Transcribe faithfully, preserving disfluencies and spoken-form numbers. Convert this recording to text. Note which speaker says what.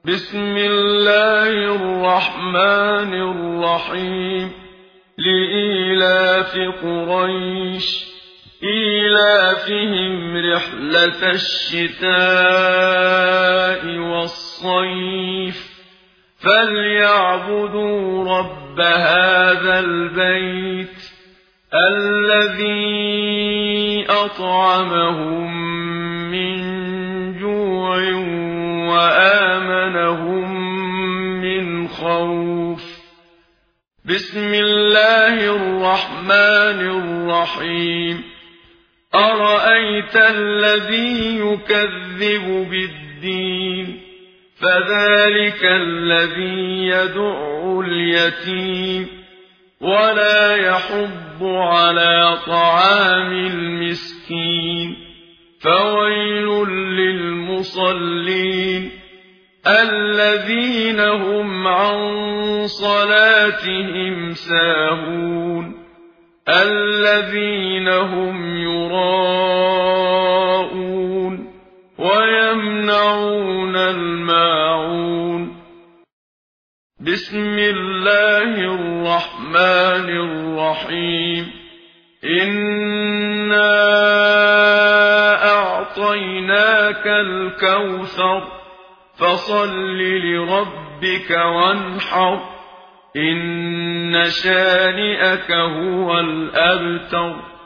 Speaker 1: بسم الله الرحمن الرحيم لإيلاف قريش إيلافهم رحلة الشتاء والصيف فليعبدوا رب هذا البيت الذي أطعمهم من جوع وآمنهم من خوف بسم الله الرحمن الرحيم أرأيت الذي يكذب بالدين فذلك الذي يدع اليتيم ولا يحض على طعام المسكين فويل للمصلين الذين هم عن صلاتهم ساهون الذين هم يراءون ويمنعون الماعون بسم الله الرحمن الرحيم إنا أعطيناك الكوثر فصل لربك وانحر إن شانئك هو الأبتر